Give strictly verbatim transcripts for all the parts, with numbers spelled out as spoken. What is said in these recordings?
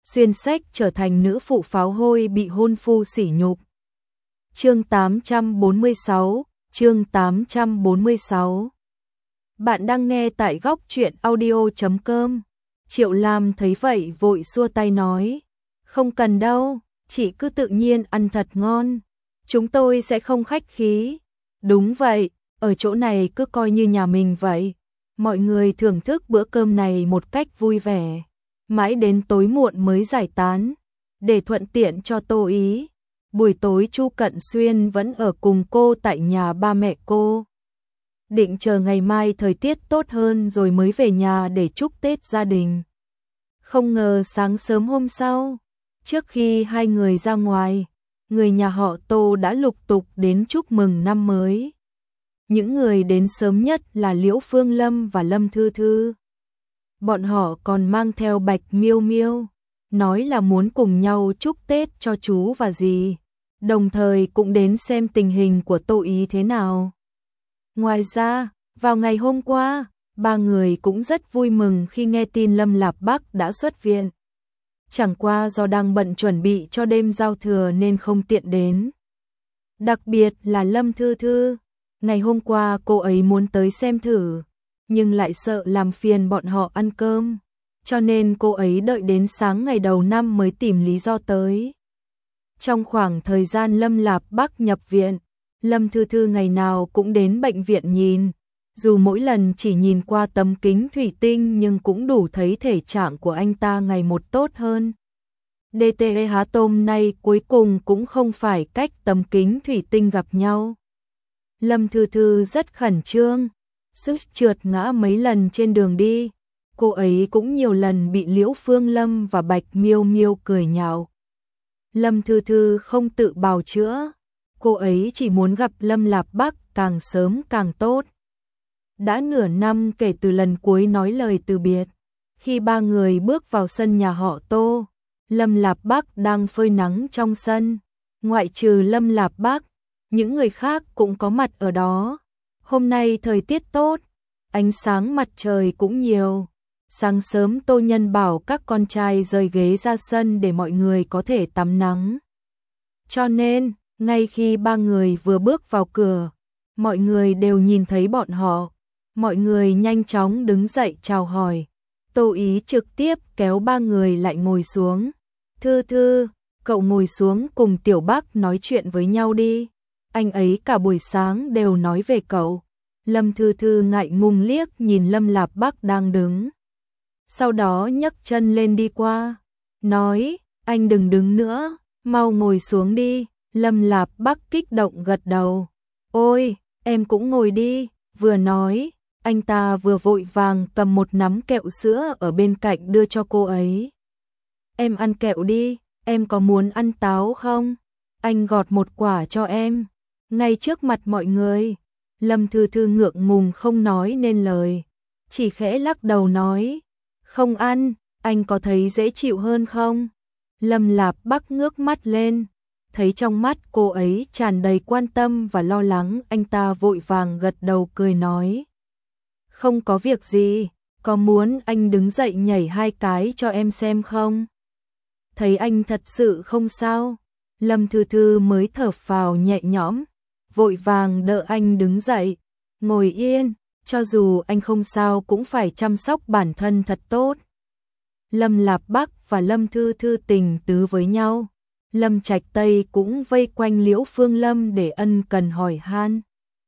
xuyên sách trở thành nữ phụ pháo hôi bị hôn phu sỉ nhục. Chương tám trăm bốn mươi sáu, chương tám trăm bốn mươi sáu. Bạn đang nghe tại góc truyện audio chấm com. Triệu Lam thấy vậy vội xua tay nói, không cần đâu, chị cứ tự nhiên ăn thật ngon, chúng tôi sẽ không khách khí. Đúng vậy, ở chỗ này cứ coi như nhà mình vậy. Mọi người thưởng thức bữa cơm này một cách vui vẻ, mãi đến tối muộn mới giải tán, để thuận tiện cho Tô Ý. Buổi tối Chu Cận Xuyên vẫn ở cùng cô tại nhà ba mẹ cô. Định chờ ngày mai thời tiết tốt hơn rồi mới về nhà để chúc Tết gia đình. Không ngờ sáng sớm hôm sau, trước khi hai người ra ngoài, người nhà họ Tô đã lục tục đến chúc mừng năm mới. Những người đến sớm nhất là Liễu Phương Lâm và Lâm Thư Thư. Bọn họ còn mang theo Bạch Miêu Miêu, nói là muốn cùng nhau chúc Tết cho chú và dì, đồng thời cũng đến xem tình hình của Tô Ý thế nào. Ngoài ra, vào ngày hôm qua, ba người cũng rất vui mừng khi nghe tin Lâm Lạp Bắc đã xuất viện. Chẳng qua do đang bận chuẩn bị cho đêm giao thừa nên không tiện đến. Đặc biệt là Lâm Thư Thư, ngày hôm qua cô ấy muốn tới xem thử, nhưng lại sợ làm phiền bọn họ ăn cơm, cho nên cô ấy đợi đến sáng ngày đầu năm mới tìm lý do tới. Trong khoảng thời gian Lâm Lạp Bắc nhập viện, Lâm Thư Thư ngày nào cũng đến bệnh viện nhìn, dù mỗi lần chỉ nhìn qua tấm kính thủy tinh nhưng cũng đủ thấy thể trạng của anh ta ngày một tốt hơn. đê tê e há tôm nay cuối cùng cũng không phải cách tấm kính thủy tinh gặp nhau. Lâm Thư Thư rất khẩn trương, sức trượt ngã mấy lần trên đường đi, cô ấy cũng nhiều lần bị Liễu Phương Lâm và Bạch Miêu Miêu cười nhạo. Lâm Thư Thư không tự bào chữa, cô ấy chỉ muốn gặp Lâm Lạp Bắc càng sớm càng tốt. Đã nửa năm kể từ lần cuối nói lời từ biệt, khi ba người bước vào sân nhà họ Tô, Lâm Lạp Bắc đang phơi nắng trong sân, ngoại trừ Lâm Lạp Bắc, những người khác cũng có mặt ở đó. Hôm nay thời tiết tốt, ánh sáng mặt trời cũng nhiều. Sáng sớm Tô Nhân bảo các con trai rời ghế ra sân để mọi người có thể tắm nắng. Cho nên, ngay khi ba người vừa bước vào cửa, mọi người đều nhìn thấy bọn họ. Mọi người nhanh chóng đứng dậy chào hỏi. Tô Ý trực tiếp kéo ba người lại ngồi xuống. Thư Thư, cậu ngồi xuống cùng Tiểu Bắc nói chuyện với nhau đi. Anh ấy cả buổi sáng đều nói về cậu. Lâm Thư Thư ngại ngùng liếc nhìn Lâm Lạp Bắc đang đứng. Sau đó nhấc chân lên đi qua, nói, anh đừng đứng nữa, mau ngồi xuống đi. Lâm Lạp Bắc kích động gật đầu. Ôi, em cũng ngồi đi. Vừa nói, anh ta vừa vội vàng cầm một nắm kẹo sữa ở bên cạnh đưa cho cô ấy. Em ăn kẹo đi, em có muốn ăn táo không? Anh gọt một quả cho em. Ngay trước mặt mọi người, Lâm Thư Thư ngượng ngùng không nói nên lời, chỉ khẽ lắc đầu nói, không ăn, anh có thấy dễ chịu hơn không? Lâm Lạp Bắc ngước mắt lên, thấy trong mắt cô ấy tràn đầy quan tâm và lo lắng, anh ta vội vàng gật đầu cười nói, không có việc gì, có muốn anh đứng dậy nhảy hai cái cho em xem không? Thấy anh thật sự không sao, Lâm Thư Thư mới thở phào nhẹ nhõm, vội vàng đỡ anh đứng dậy, ngồi yên, cho dù anh không sao cũng phải chăm sóc bản thân thật tốt. Lâm Lạp Bắc và Lâm Thư Thư tình tứ với nhau, Lâm Trạch Tây cũng vây quanh Liễu Phương Lâm để ân cần hỏi han.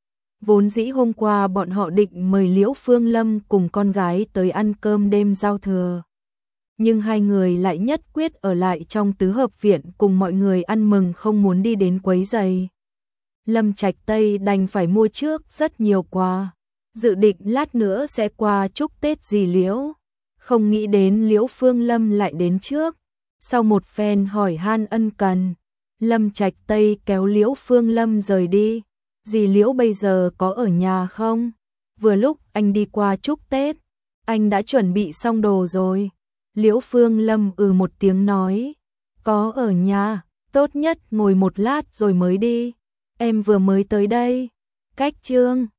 Vốn dĩ hôm qua bọn họ định mời Liễu Phương Lâm cùng con gái tới ăn cơm đêm giao thừa, nhưng hai người lại nhất quyết ở lại trong tứ hợp viện cùng mọi người ăn mừng, không muốn đi đến quấy rầy. Lâm Trạch Tây đành phải mua trước rất nhiều quà, dự định lát nữa sẽ qua chúc Tết dì Liễu. Không nghĩ đến Liễu Phương Lâm lại đến trước. Sau một phen hỏi han ân cần, Lâm Trạch Tây kéo Liễu Phương Lâm rời đi. Dì Liễu bây giờ có ở nhà không? Vừa lúc anh đi qua chúc Tết, anh đã chuẩn bị xong đồ rồi. Liễu Phương Lâm ừ một tiếng nói, có ở nhà, tốt nhất ngồi một lát rồi mới đi. Em vừa mới tới đây. Cách chương